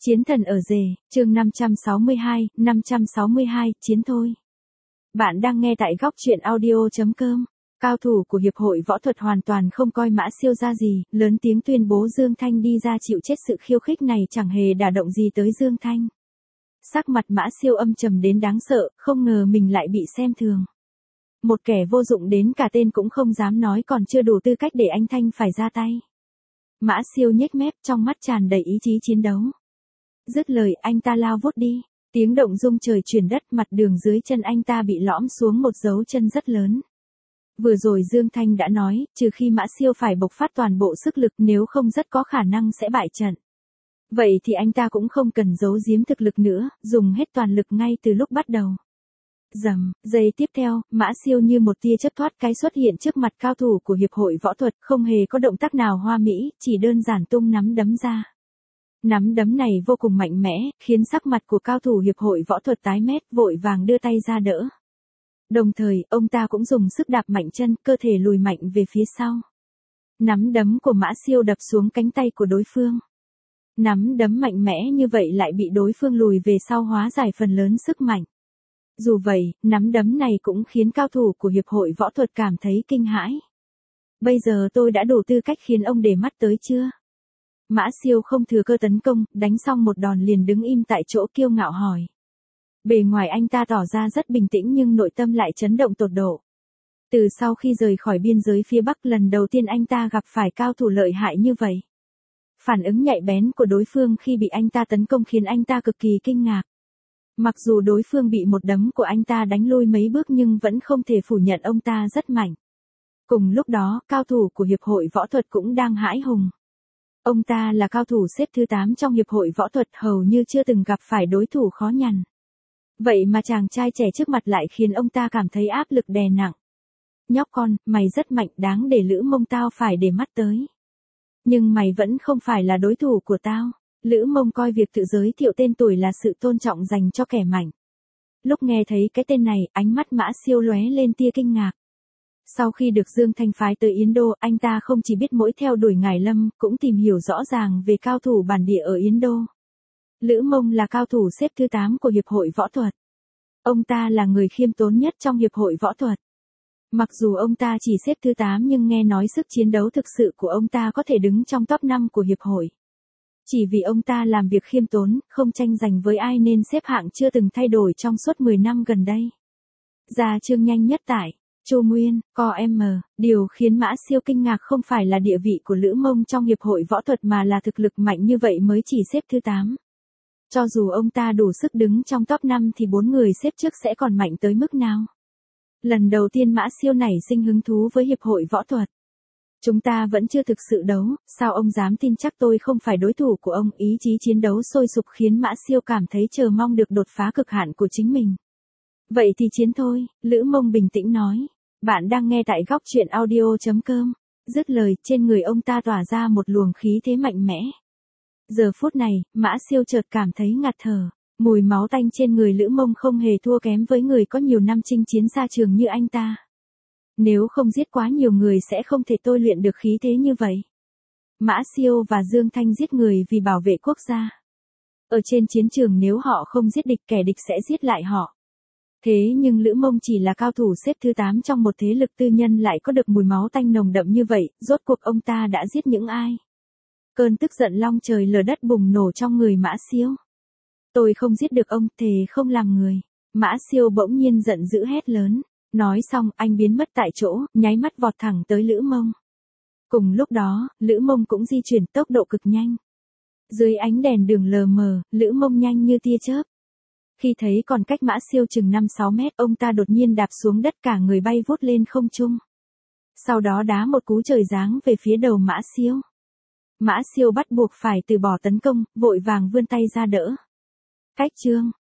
Chiến thần ở rể, chương 562, chiến thôi. Bạn đang nghe tại góc truyện audio.com. Cao thủ của Hiệp hội Võ thuật hoàn toàn không coi Mã Siêu ra gì, lớn tiếng tuyên bố Dương Thanh đi ra chịu chết. Sự khiêu khích này chẳng hề đả động gì tới Dương Thanh. Sắc mặt Mã Siêu âm trầm đến đáng sợ, không ngờ mình lại bị xem thường. Một kẻ vô dụng đến cả tên cũng không dám nói còn chưa đủ tư cách để anh Thanh phải ra tay. Mã Siêu nhếch mép, trong mắt tràn đầy ý chí chiến đấu. Dứt lời anh ta lao vút đi, tiếng động rung trời chuyển đất, mặt đường dưới chân anh ta bị lõm xuống một dấu chân rất lớn. Vừa rồi Dương Thanh đã nói, trừ khi Mã Siêu phải bộc phát toàn bộ sức lực, nếu không rất có khả năng sẽ bại trận. Vậy thì anh ta cũng không cần giấu giếm thực lực nữa, dùng hết toàn lực ngay từ lúc bắt đầu. Rầm, giây tiếp theo, Mã Siêu như một tia chớp thoát cái xuất hiện trước mặt cao thủ của Hiệp hội Võ thuật, không hề có động tác nào hoa mỹ, chỉ đơn giản tung nắm đấm ra. Nắm đấm này vô cùng mạnh mẽ, khiến sắc mặt của cao thủ Hiệp hội Võ thuật tái mét, vội vàng đưa tay ra đỡ. Đồng thời, ông ta cũng dùng sức đạp mạnh chân, cơ thể lùi mạnh về phía sau. Nắm đấm của Mã Siêu đập xuống cánh tay của đối phương. Nắm đấm mạnh mẽ như vậy lại bị đối phương lùi về sau, hóa giải phần lớn sức mạnh. Dù vậy, nắm đấm này cũng khiến cao thủ của Hiệp hội Võ thuật cảm thấy kinh hãi. Bây giờ tôi đã đủ tư cách khiến ông để mắt tới chưa? Mã Siêu không thừa cơ tấn công, đánh xong một đòn liền đứng im tại chỗ kiêu ngạo hỏi. Bề ngoài anh ta tỏ ra rất bình tĩnh nhưng nội tâm lại chấn động tột độ. Từ sau khi rời khỏi biên giới phía Bắc, lần đầu tiên anh ta gặp phải cao thủ lợi hại như vậy. Phản ứng nhạy bén của đối phương khi bị anh ta tấn công khiến anh ta cực kỳ kinh ngạc. Mặc dù đối phương bị một đấm của anh ta đánh lui mấy bước nhưng vẫn không thể phủ nhận ông ta rất mạnh. Cùng lúc đó, cao thủ của Hiệp hội Võ thuật cũng đang hãi hùng. Ông ta là cao thủ xếp thứ 8 trong Hiệp hội Võ thuật, hầu như chưa từng gặp phải đối thủ khó nhằn. Vậy mà chàng trai trẻ trước mặt lại khiến ông ta cảm thấy áp lực đè nặng. Nhóc con, mày rất mạnh, đáng để Lữ Mông tao phải để mắt tới. Nhưng mày vẫn không phải là đối thủ của tao. Lữ Mông coi việc tự giới thiệu tên tuổi là sự tôn trọng dành cho kẻ mạnh. Lúc nghe thấy cái tên này, ánh mắt Mã Siêu lóe lên tia kinh ngạc. Sau khi được Dương Thanh phái tới Yến Đô, anh ta không chỉ biết mỗi theo đuổi Ngải Lâm, cũng tìm hiểu rõ ràng về cao thủ bản địa ở Yến Đô. Lữ Mông là cao thủ xếp thứ 8 của Hiệp hội Võ thuật. Ông ta là người khiêm tốn nhất trong Hiệp hội Võ thuật. Mặc dù ông ta chỉ xếp thứ 8 nhưng nghe nói sức chiến đấu thực sự của ông ta có thể đứng trong top 5 của Hiệp hội. Chỉ vì ông ta làm việc khiêm tốn, không tranh giành với ai nên xếp hạng chưa từng thay đổi trong suốt 10 năm gần đây. Ra chương nhanh nhất tại Chu Nguyên, Com, điều khiến Mã Siêu kinh ngạc không phải là địa vị của Lữ Mông trong Hiệp hội Võ thuật mà là thực lực mạnh như vậy mới chỉ xếp thứ 8. Cho dù ông ta đủ sức đứng trong top 5 thì 4 người xếp trước sẽ còn mạnh tới mức nào? Lần đầu tiên Mã Siêu nảy sinh hứng thú với Hiệp hội Võ thuật. Chúng ta vẫn chưa thực sự đấu, sao ông dám tin chắc tôi không phải đối thủ của ông? Ý chí chiến đấu sôi sục khiến Mã Siêu cảm thấy chờ mong được đột phá cực hạn của chính mình. Vậy thì chiến thôi, Lữ Mông bình tĩnh nói. Bạn đang nghe tại góc truyện audio.com. Dứt lời, trên người ông ta tỏa ra một luồng khí thế mạnh mẽ. Giờ phút này, Mã Siêu chợt cảm thấy ngạt thở. Mùi máu tanh trên người Lữ Mông không hề thua kém với người có nhiều năm chinh chiến xa trường như anh ta. Nếu không giết quá nhiều người sẽ không thể tôi luyện được khí thế như vậy. Mã Siêu và Dương Thanh giết người vì bảo vệ quốc gia. Ở trên chiến trường nếu họ không giết địch, kẻ địch sẽ giết lại họ. Thế nhưng Lữ Mông chỉ là cao thủ xếp thứ 8 trong một thế lực tư nhân lại có được mùi máu tanh nồng đậm như vậy, rốt cuộc ông ta đã giết những ai? Cơn tức giận long trời lở đất bùng nổ trong người Mã Siêu. Tôi không giết được ông, thề không làm người. Mã Siêu bỗng nhiên giận dữ hét lớn. Nói xong, anh biến mất tại chỗ, nháy mắt vọt thẳng tới Lữ Mông. Cùng lúc đó, Lữ Mông cũng di chuyển tốc độ cực nhanh. Dưới ánh đèn đường lờ mờ, Lữ Mông nhanh như tia chớp. Khi thấy còn cách Mã Siêu chừng 5-6 mét, ông ta đột nhiên đạp xuống đất, cả người bay vút lên không trung. Sau đó đá một cú trời giáng về phía đầu Mã Siêu. Mã Siêu bắt buộc phải từ bỏ tấn công, vội vàng vươn tay ra đỡ. Cách chương